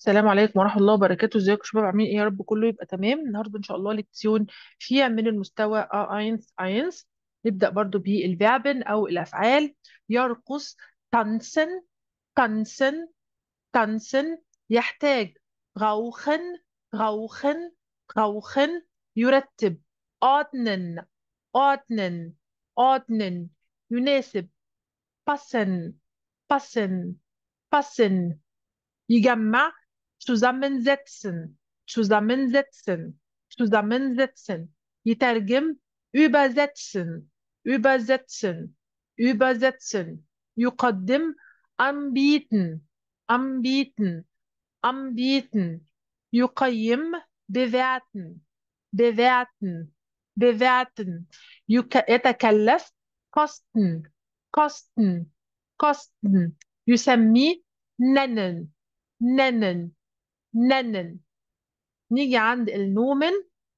السلام عليكم ورحمة الله وبركاته. ازيكم يا شباب؟ عاملين ايه؟ يا رب كله يبقى تمام. النهارده ان شاء الله ليكسيون فيها من المستوى A1. نبدأ برضو بالفيربن او الافعال. يرقص، tanzen tanzen tanzen. يحتاج، rauchen rauchen rauchen. يرتب، ordnen ordnen ordnen. يناسب، passen passen passen. يجمع، zusammensetzen zusammensetzen zusammensetzen. يترجم، übersetzen übersetzen übersetzen. يقدم، anbieten anbieten anbieten. يقيم، bewerten bewerten bewerten. يتكلف، kosten kosten kosten. يسمي، nennen nennen nennen. نيجي عند النومن،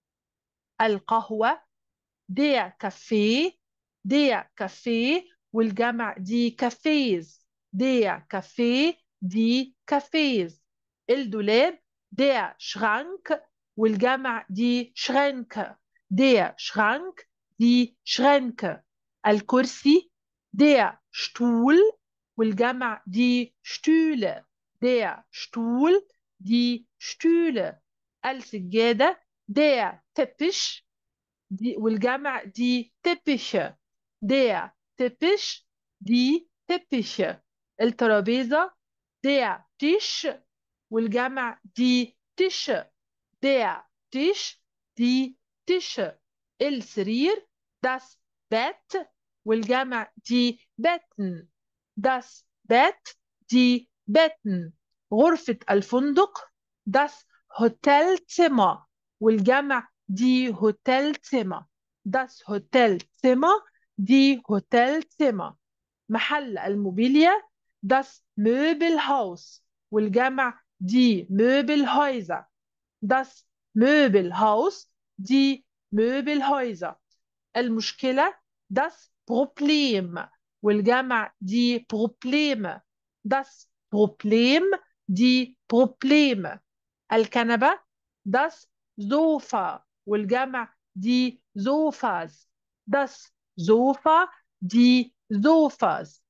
القهوة، der Kaffee der Kaffee والجمع دي كافيز der Kaffee دي كافيز. الدولاب، der Schrank والجمع دي Schränke der Schrank دي Schränke. الكرسي، der Stuhl والجمع دي Stühle der Stuhl دي Stühle. السجادة، der Teppich دي والجمع دي تبشه der Teppich دي تبشه. الترابيزة، der Tisch والجمع دي Tische der Tisch دي Tische. السرير، das Bett والجمع دي Betten das Bett دي Betten. غرفة الفندق، das Hotelzimmer والجمع دي Hotelzimmer das Hotelzimmer دي Hotelzimmer. محل الموبيليا، das Möbelhaus والجمع دي Möbelhäuser das Möbelhaus دي Möbelhäuser. المشكلة، das Problem والجمع دي Probleme das Problem دي Probleme. الكنبة، das Sofa والجمع دي Sofas das Sofa دي Sofas.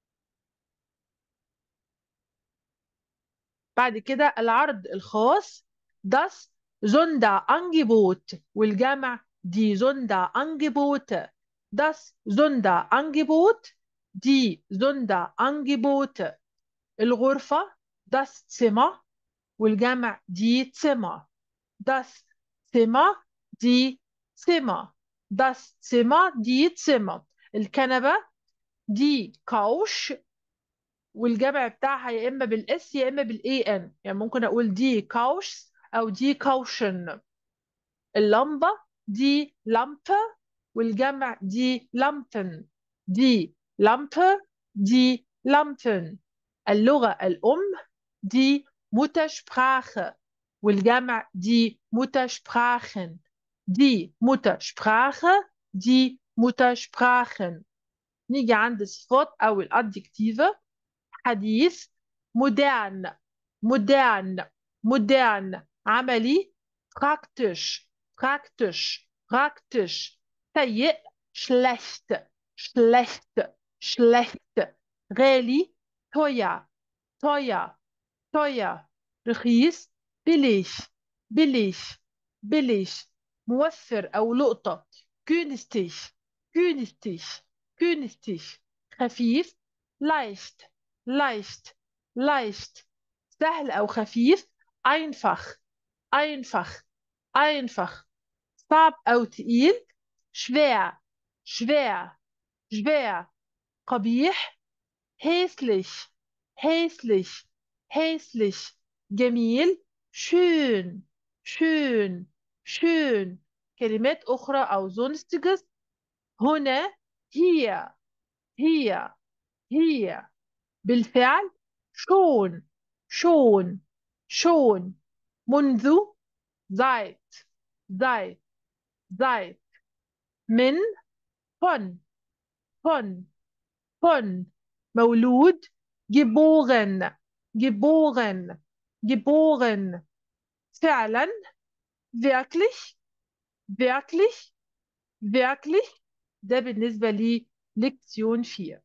بعد كده العرض الخاص، das Sonderangebot والجمع دي Sonderangebote das Sonderangebot دي Sonderangebote. الغرفة، das Zimmer والجمع دي Zimmer das Zimmer دي Zimmer das Zimmer دي Zimmer. الكنبة، دي Couch والجمع بتاعها يا اما بالاس يا اما بالاي ان، يعني ممكن اقول دي كاوش او دي كاوشن. اللمبه، دي لامبه والجمع دي لامبن دي لامبه دي لامبن. اللغه الام، دي Muttersprache والجمع دي Muttersprachen دي Muttersprache دي Muttersprachen. نيجي عند الصفات او الادجكتيف. حديث، modern modern modern. عملي، praktisch praktisch praktisch. سيء، schlecht schlecht schlecht. غالي، teuer teuer teuer. رخيص، billig billig billig. موفر أو لقطة، günstig günstig günstig. خفيف، leicht leicht leicht. سهل أو خفيف، einfach einfach einfach. صعب أو تقيل، schwer schwer schwer. قبيح، hässlich hässlich hässlich. جميل، schön schön schön. كلمات أخرى أو sonstiges، هنا hier hier hier. بالفعل، schon schon schon. منذ، seit seit seit. من، von von von. مولود، geboren geboren geboren فعلا wirklich wirklich wirklich. ده بالنسبة لي ليكسيون 4.